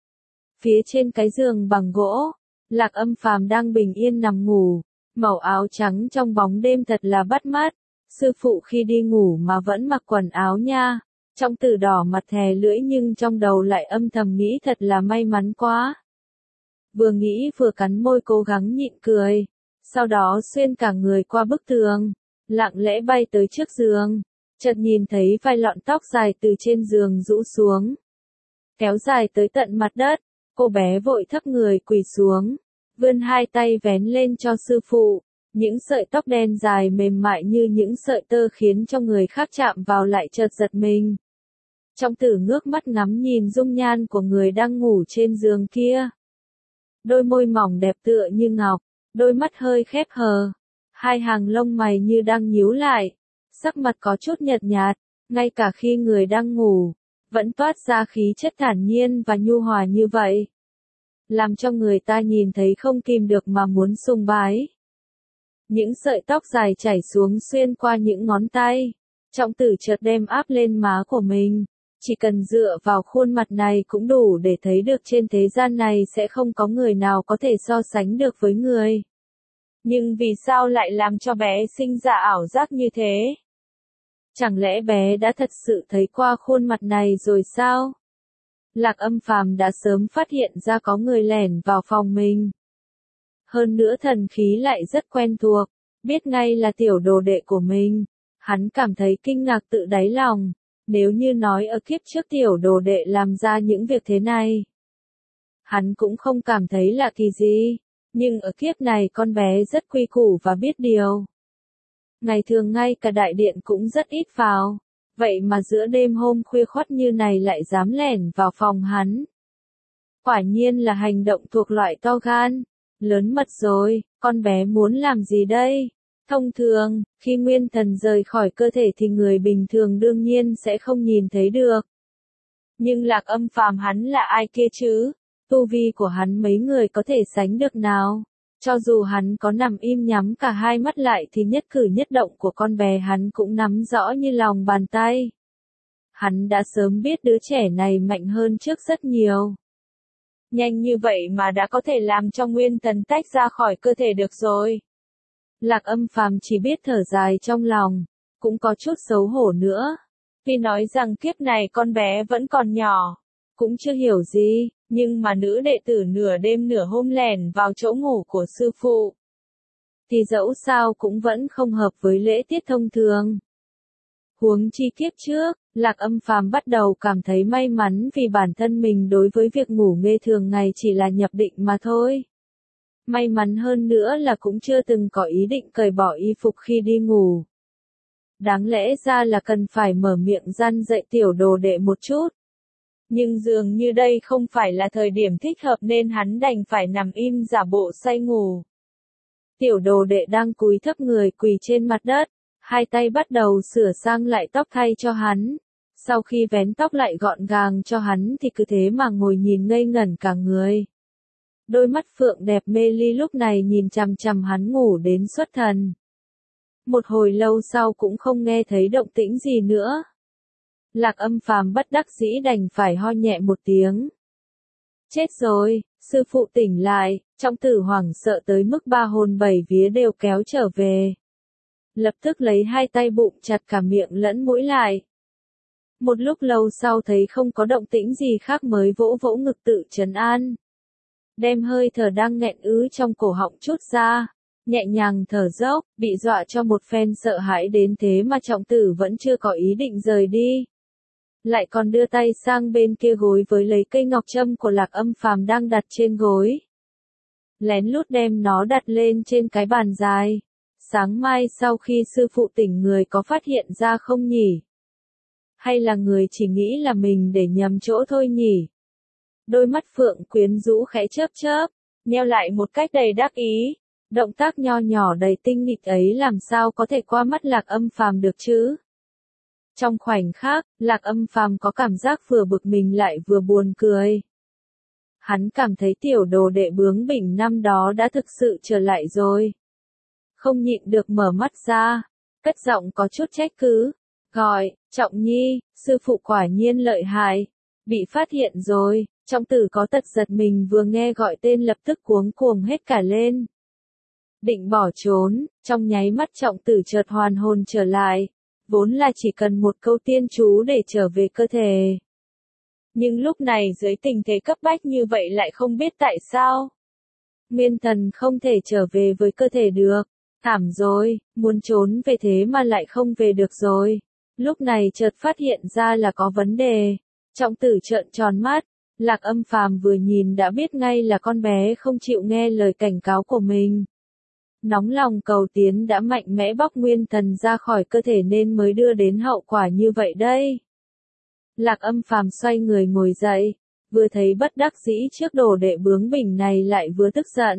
Phía trên cái giường bằng gỗ, Lạc Âm Phàm đang bình yên nằm ngủ, màu áo trắng trong bóng đêm thật là bắt mắt. Sư phụ khi đi ngủ mà vẫn mặc quần áo nha. Trọng Tử đỏ mặt thè lưỡi nhưng trong đầu lại âm thầm nghĩ thật là may mắn quá. Vừa nghĩ vừa cắn môi cố gắng nhịn cười. Sau đó xuyên cả người qua bức tường, lặng lẽ bay tới trước giường. Chợt nhìn thấy vài lọn tóc dài từ trên giường rũ xuống, kéo dài tới tận mặt đất. Cô bé vội thấp người quỳ xuống, vươn hai tay vén lên cho sư phụ. Những sợi tóc đen dài mềm mại như những sợi tơ khiến cho người khác chạm vào lại chợt giật mình. Trọng Tử ngước mắt ngắm nhìn dung nhan của người đang ngủ trên giường kia. Đôi môi mỏng đẹp tựa như ngọc, đôi mắt hơi khép hờ, hai hàng lông mày như đang nhíu lại. Sắc mặt có chút nhợt nhạt, ngay cả khi người đang ngủ, vẫn toát ra khí chất thản nhiên và nhu hòa như vậy. Làm cho người ta nhìn thấy không kìm được mà muốn sùng bái. Những sợi tóc dài chảy xuống xuyên qua những ngón tay. Trọng Tử chợt đem áp lên má của mình. Chỉ cần dựa vào khuôn mặt này cũng đủ để thấy được trên thế gian này sẽ không có người nào có thể so sánh được với người. Nhưng vì sao lại làm cho bé sinh ra ảo giác như thế? Chẳng lẽ bé đã thật sự thấy qua khuôn mặt này rồi sao? Lạc Âm Phàm đã sớm phát hiện ra có người lẻn vào phòng mình. Hơn nữa thần khí lại rất quen thuộc, biết ngay là tiểu đồ đệ của mình. Hắn cảm thấy kinh ngạc tự đáy lòng. Nếu như nói ở kiếp trước tiểu đồ đệ làm ra những việc thế này, hắn cũng không cảm thấy lạ kỳ gì. Nhưng ở kiếp này con bé rất quy củ và biết điều. Ngày thường ngay cả đại điện cũng rất ít vào. Vậy mà giữa đêm hôm khuya khoắt như này lại dám lẻn vào phòng hắn. Quả nhiên là hành động thuộc loại to gan, lớn mật rồi. Con bé muốn làm gì đây? Thông thường, khi nguyên thần rời khỏi cơ thể thì người bình thường đương nhiên sẽ không nhìn thấy được. Nhưng Lạc Âm Phàm hắn là ai kia chứ? Tu vi của hắn mấy người có thể sánh được nào? Cho dù hắn có nằm im nhắm cả hai mắt lại thì nhất cử nhất động của con bé hắn cũng nắm rõ như lòng bàn tay. Hắn đã sớm biết đứa trẻ này mạnh hơn trước rất nhiều. Nhanh như vậy mà đã có thể làm cho nguyên thần tách ra khỏi cơ thể được rồi. Lạc Âm Phàm chỉ biết thở dài trong lòng, cũng có chút xấu hổ nữa. Tuy nói rằng kiếp này con bé vẫn còn nhỏ, cũng chưa hiểu gì, nhưng mà nữ đệ tử nửa đêm nửa hôm lẻn vào chỗ ngủ của sư phụ, thì dẫu sao cũng vẫn không hợp với lễ tiết thông thường. Huống chi kiếp trước, Lạc Âm Phàm bắt đầu cảm thấy may mắn vì bản thân mình đối với việc ngủ mê thường ngày chỉ là nhập định mà thôi. May mắn hơn nữa là cũng chưa từng có ý định cởi bỏ y phục khi đi ngủ. Đáng lẽ ra là cần phải mở miệng răn dạy tiểu đồ đệ một chút. Nhưng dường như đây không phải là thời điểm thích hợp nên hắn đành phải nằm im giả bộ say ngủ. Tiểu đồ đệ đang cúi thấp người quỳ trên mặt đất, hai tay bắt đầu sửa sang lại tóc thay cho hắn. Sau khi vén tóc lại gọn gàng cho hắn thì cứ thế mà ngồi nhìn ngây ngẩn cả người. Đôi mắt phượng đẹp mê ly lúc này nhìn chằm chằm hắn ngủ đến xuất thần. Một hồi lâu sau cũng không nghe thấy động tĩnh gì nữa. Lạc Âm Phàm bất đắc dĩ đành phải ho nhẹ một tiếng. Chết rồi, sư phụ tỉnh lại, Trọng Tử hoảng sợ tới mức ba hồn bảy vía đều kéo trở về. Lập tức lấy hai tay bụng chặt cả miệng lẫn mũi lại. Một lúc lâu sau thấy không có động tĩnh gì khác mới vỗ vỗ ngực tự trấn an. Đem hơi thở đang nghẹn ứ trong cổ họng chút ra, nhẹ nhàng thở dốc, bị dọa cho một phen sợ hãi đến thế mà Trọng Tử vẫn chưa có ý định rời đi. Lại còn đưa tay sang bên kia gối với lấy cây ngọc trâm của Lạc Âm Phàm đang đặt trên gối. Lén lút đem nó đặt lên trên cái bàn dài. Sáng mai sau khi sư phụ tỉnh người có phát hiện ra không nhỉ? Hay là người chỉ nghĩ là mình để nhầm chỗ thôi nhỉ? Đôi mắt Phượng quyến rũ khẽ chớp chớp, nheo lại một cách đầy đắc ý. Động tác nho nhỏ đầy tinh nghịch ấy làm sao có thể qua mắt Lạc Âm Phàm được chứ? Trong khoảnh khắc, Lạc Âm Phàm có cảm giác vừa bực mình lại vừa buồn cười. Hắn cảm thấy tiểu đồ đệ bướng bỉnh năm đó đã thực sự trở lại rồi. Không nhịn được mở mắt ra, cất giọng có chút trách cứ, gọi, Trọng Nhi, sư phụ quả nhiên lợi hại, bị phát hiện rồi. Trọng Tử có tật giật mình vừa nghe gọi tên lập tức cuống cuồng hết cả lên. Định bỏ trốn, trong nháy mắt Trọng Tử chợt hoàn hồn trở lại, vốn là chỉ cần một câu tiên chú để trở về cơ thể. Nhưng lúc này dưới tình thế cấp bách như vậy lại không biết tại sao. Nguyên thần không thể trở về với cơ thể được, thảm rồi, muốn trốn về thế mà lại không về được rồi. Lúc này chợt phát hiện ra là có vấn đề. Trọng Tử trợn tròn mắt, Lạc Âm Phàm vừa nhìn đã biết ngay là con bé không chịu nghe lời cảnh cáo của mình. Nóng lòng cầu tiến đã mạnh mẽ bóc nguyên thần ra khỏi cơ thể nên mới đưa đến hậu quả như vậy đây. Lạc Âm Phàm xoay người ngồi dậy, vừa thấy bất đắc dĩ trước đồ đệ bướng bỉnh này lại vừa tức giận.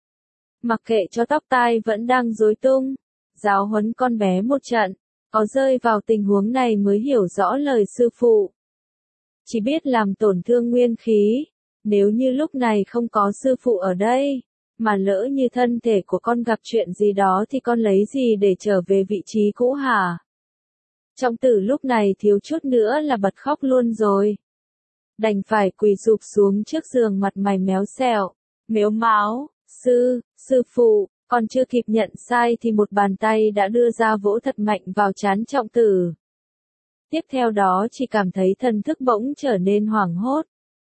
Mặc kệ cho tóc tai vẫn đang rối tung, giáo huấn con bé một trận, có rơi vào tình huống này mới hiểu rõ lời sư phụ. Chỉ biết làm tổn thương nguyên khí, nếu như lúc này không có sư phụ ở đây, mà lỡ như thân thể của con gặp chuyện gì đó thì con lấy gì để trở về vị trí cũ hả? Trọng Tử lúc này thiếu chút nữa là bật khóc luôn rồi. Đành phải quỳ sụp xuống trước giường mặt mày méo xẹo, mếu máo, sư phụ, còn chưa kịp nhận sai thì một bàn tay đã đưa ra vỗ thật mạnh vào trán Trọng Tử. Tiếp theo đó chỉ cảm thấy thần thức bỗng trở nên hoảng hốt.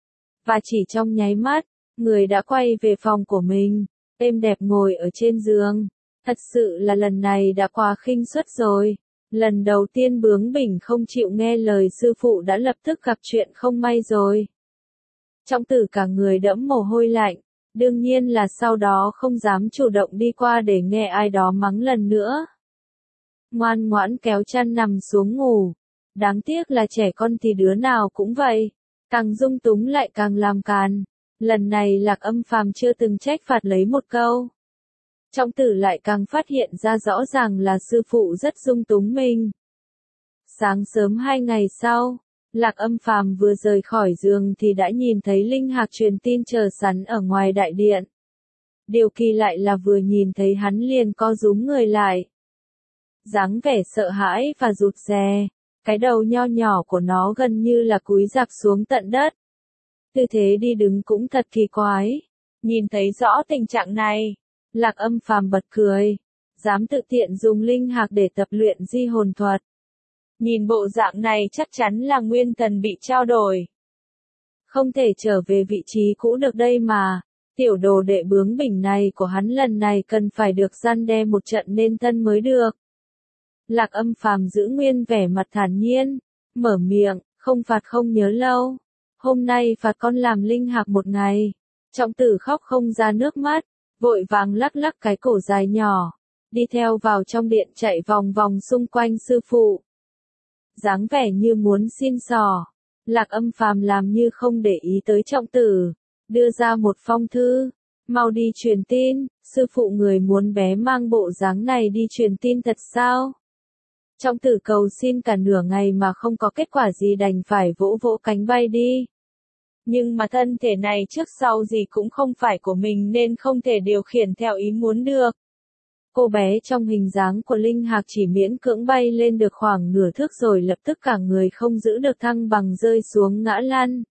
Và chỉ trong nháy mắt, người đã quay về phòng của mình, êm đẹp ngồi ở trên giường. Thật sự là lần này đã quá khinh suất rồi. Lần đầu tiên bướng bỉnh không chịu nghe lời sư phụ đã lập tức gặp chuyện không may rồi. Trọng Tử cả người đẫm mồ hôi lạnh, đương nhiên là sau đó không dám chủ động đi qua để nghe ai đó mắng lần nữa. Ngoan ngoãn kéo chăn nằm xuống ngủ. Đáng tiếc là trẻ con thì đứa nào cũng vậy, càng dung túng lại càng làm càn. Lần này Lạc Âm Phàm chưa từng trách phạt lấy một câu. Trọng Tử lại càng phát hiện ra rõ ràng là sư phụ rất dung túng mình. Sáng sớm 2 ngày sau, Lạc Âm Phàm vừa rời khỏi giường thì đã nhìn thấy Linh Hạc truyền tin chờ sẵn ở ngoài đại điện. Điều kỳ lại là vừa nhìn thấy hắn liền co rúm người lại. Dáng vẻ sợ hãi và rụt rè, cái đầu nho nhỏ của nó gần như là cúi rạp xuống tận đất. Tư thế đi đứng cũng thật kỳ quái. Nhìn thấy rõ tình trạng này, Lạc Âm Phàm bật cười. Dám tự tiện dùng linh hạc để tập luyện di hồn thuật. Nhìn bộ dạng này chắc chắn là nguyên thần bị trao đổi. Không thể trở về vị trí cũ được đây mà. Tiểu đồ đệ bướng bỉnh này của hắn lần này cần phải được răn đe một trận nên thân mới được. Lạc Âm Phàm giữ nguyên vẻ mặt thản nhiên, mở miệng, không phạt không nhớ lâu. Hôm nay phạt con làm linh hạc một ngày. Trọng tử khóc không ra nước mắt, vội vàng lắc lắc cái cổ dài nhỏ, đi theo vào trong điện chạy vòng vòng xung quanh sư phụ. Dáng vẻ như muốn xin xỏ, Lạc Âm Phàm làm như không để ý tới trọng tử, đưa ra một phong thư, mau đi truyền tin, sư phụ người muốn bé mang bộ dáng này đi truyền tin thật sao? Trọng tử cầu xin cả nửa ngày mà không có kết quả gì đành phải vỗ vỗ cánh bay đi. Nhưng mà thân thể này trước sau gì cũng không phải của mình nên không thể điều khiển theo ý muốn được. Cô bé trong hình dáng của Linh Hạc chỉ miễn cưỡng bay lên được khoảng nửa thước rồi lập tức cả người không giữ được thăng bằng rơi xuống ngã lăn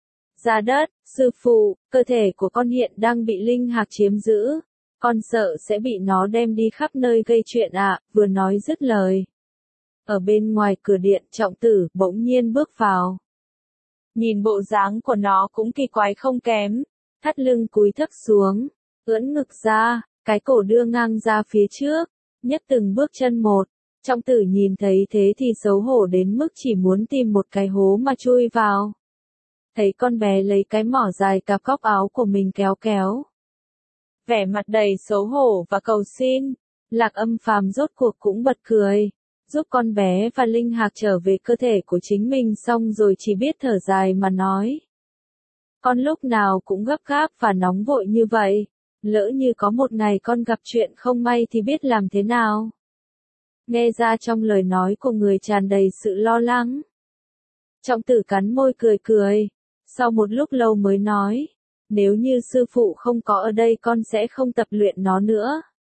ra đất. Sư phụ, cơ thể của con hiện đang bị Linh Hạc chiếm giữ. Con sợ sẽ bị nó đem đi khắp nơi gây chuyện ạ. Vừa nói dứt lời. Ở bên ngoài cửa điện trọng tử bỗng nhiên bước vào. Nhìn bộ dáng của nó cũng kỳ quái không kém. Thắt lưng cúi thấp xuống, ưỡn ngực ra, cái cổ đưa ngang ra phía trước, nhấc từng bước chân một. Trọng tử nhìn thấy thế thì xấu hổ đến mức chỉ muốn tìm một cái hố mà chui vào. Thấy con bé lấy cái mỏ dài cạp góc áo của mình kéo kéo. Vẻ mặt đầy xấu hổ và cầu xin, Lạc Âm Phàm rốt cuộc cũng bật cười. Giúp con bé và Linh Hạc trở về cơ thể của chính mình xong rồi chỉ biết thở dài mà nói. Con lúc nào cũng gấp gáp và nóng vội như vậy, lỡ như có một ngày con gặp chuyện không may thì biết làm thế nào. Nghe ra trong lời nói của người tràn đầy sự lo lắng. Trọng tử cắn môi cười cười, sau một lúc lâu mới nói, nếu như sư phụ không có ở đây con sẽ không tập luyện nó nữa.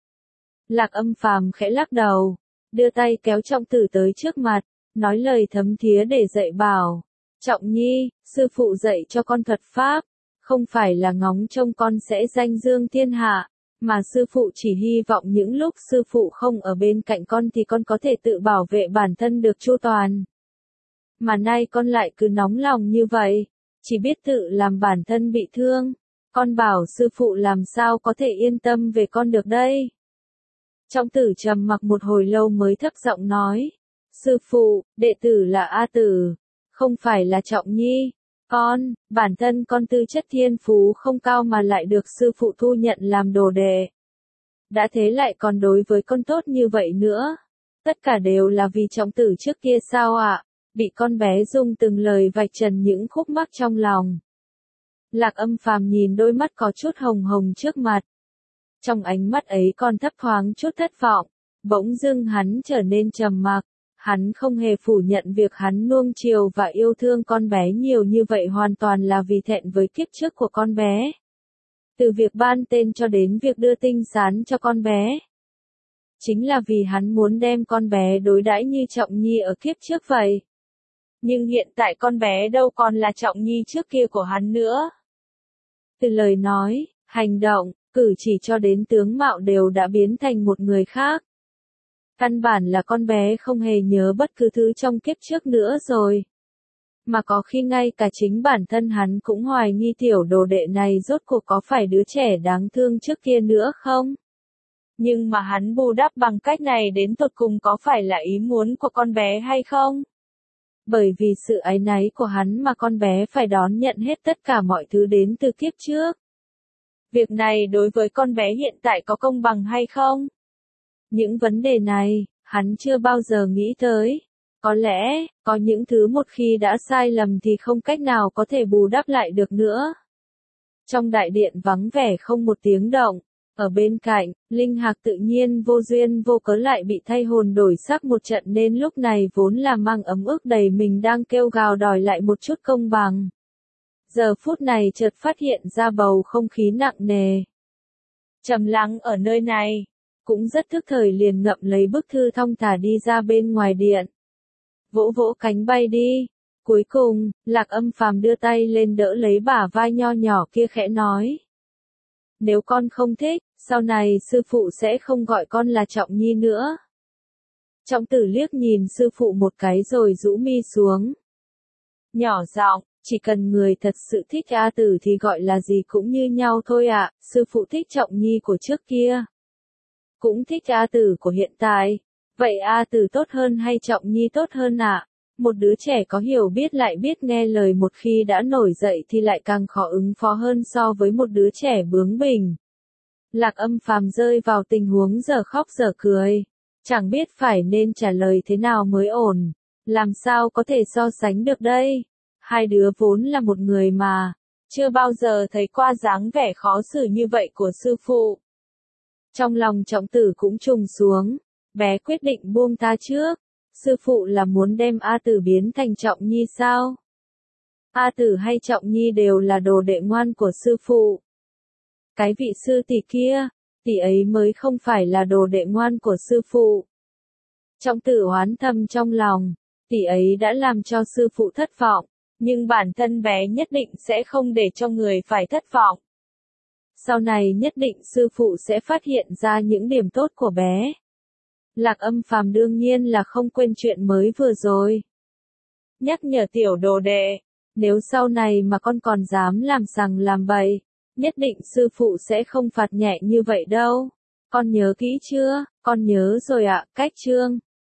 Lạc Âm Phàm khẽ lắc đầu, đưa tay kéo Trọng tử tới trước mặt, nói lời thấm thía để dạy bảo. Trọng nhi, sư phụ dạy cho con thuật pháp, không phải là ngóng trông con sẽ danh dương thiên hạ, mà sư phụ chỉ hy vọng những lúc sư phụ không ở bên cạnh con thì con có thể tự bảo vệ bản thân được chu toàn. Mà nay con lại cứ nóng lòng như vậy, chỉ biết tự làm bản thân bị thương, con bảo sư phụ làm sao có thể yên tâm về con được đây. Trọng tử trầm mặc một hồi lâu mới thấp giọng nói, sư phụ, đệ tử là A Tử, không phải là Trọng nhi. Bản thân con tư chất thiên phú không cao mà lại được sư phụ thu nhận làm đồ đệ. Đã thế lại còn đối với con tốt như vậy nữa. Tất cả đều là vì Trọng tử trước kia sao ạ? Bị con bé dùng từng lời vạch trần những khúc mắc trong lòng. Lạc Âm Phàm nhìn đôi mắt có chút hồng hồng trước mặt. Trong ánh mắt ấy còn thấp thoáng chút thất vọng. Bỗng dưng hắn trở nên trầm mặc. Hắn không hề phủ nhận việc hắn nuông chiều và yêu thương con bé nhiều như vậy hoàn toàn là vì thẹn với kiếp trước của con bé. Từ việc ban tên cho đến việc đưa tinh sán cho con bé. Chính là vì hắn muốn đem con bé đối đãi như Trọng nhi ở kiếp trước vậy. Nhưng hiện tại con bé đâu còn là Trọng nhi trước kia của hắn nữa. Từ lời nói, hành động, cử chỉ cho đến tướng mạo đều đã biến thành một người khác. Căn bản là con bé không hề nhớ bất cứ thứ trong kiếp trước nữa rồi. Mà có khi ngay cả chính bản thân hắn cũng hoài nghi tiểu đồ đệ này rốt cuộc có phải đứa trẻ đáng thương trước kia nữa không? Nhưng mà hắn bù đắp bằng cách này đến tột cùng có phải là ý muốn của con bé hay không? Bởi vì sự áy náy của hắn mà con bé phải đón nhận hết tất cả mọi thứ đến từ kiếp trước. Việc này đối với con bé hiện tại có công bằng hay không? Những vấn đề này, hắn chưa bao giờ nghĩ tới. Có lẽ, có những thứ một khi đã sai lầm thì không cách nào có thể bù đắp lại được nữa. Trong đại điện vắng vẻ không một tiếng động, Ở bên cạnh, Linh Hạc tự nhiên vô duyên vô cớ lại bị thay hồn đổi sắc một trận nên lúc này vốn là mang ấm ức đầy mình đang kêu gào đòi lại một chút công bằng. Giờ phút này chợt phát hiện ra bầu không khí nặng nề. Trầm lắng ở nơi này, cũng rất thức thời liền ngậm lấy bức thư thong thả đi ra bên ngoài điện. Vỗ vỗ cánh bay đi. Cuối cùng, Lạc Âm Phàm đưa tay lên đỡ lấy bả vai nho nhỏ kia khẽ nói. Nếu con không thích, sau này sư phụ sẽ không gọi con là Trọng Nhi nữa. Trọng Tử liếc nhìn sư phụ một cái rồi rũ mi xuống. Nhỏ giọng, chỉ cần người thật sự thích A Tử thì gọi là gì cũng như nhau thôi ạ, sư phụ thích Trọng Nhi của trước kia. Cũng thích A Tử của hiện tại. Vậy A Tử tốt hơn hay Trọng Nhi tốt hơn ạ? Một đứa trẻ có hiểu biết lại biết nghe lời một khi đã nổi dậy thì lại càng khó ứng phó hơn so với một đứa trẻ bướng bỉnh. Lạc Âm Phàm rơi vào tình huống giờ khóc giờ cười. Chẳng biết phải nên trả lời thế nào mới ổn. Làm sao có thể so sánh được đây? Hai đứa vốn là một người mà. Chưa bao giờ thấy qua dáng vẻ khó xử như vậy của sư phụ. Trong lòng Trọng Tử cũng trùng xuống. Bé quyết định buông tha trước. Sư phụ là muốn đem A Tử biến thành Trọng Nhi sao? A Tử hay Trọng Nhi đều là đồ đệ ngoan của sư phụ. Cái vị sư tỷ kia, tỷ ấy mới không phải là đồ đệ ngoan của sư phụ. Trọng Tử oán thầm trong lòng, tỷ ấy đã làm cho sư phụ thất vọng, nhưng bản thân bé nhất định sẽ không để cho người phải thất vọng. Sau này nhất định sư phụ sẽ phát hiện ra những điểm tốt của bé. Lạc Âm Phàm đương nhiên là không quên chuyện mới vừa rồi. Nhắc nhở tiểu đồ đệ, nếu sau này mà con còn dám làm sằng làm bậy, nhất định sư phụ sẽ không phạt nhẹ như vậy đâu. Con nhớ kỹ chưa? Con nhớ rồi ạ, cách chương.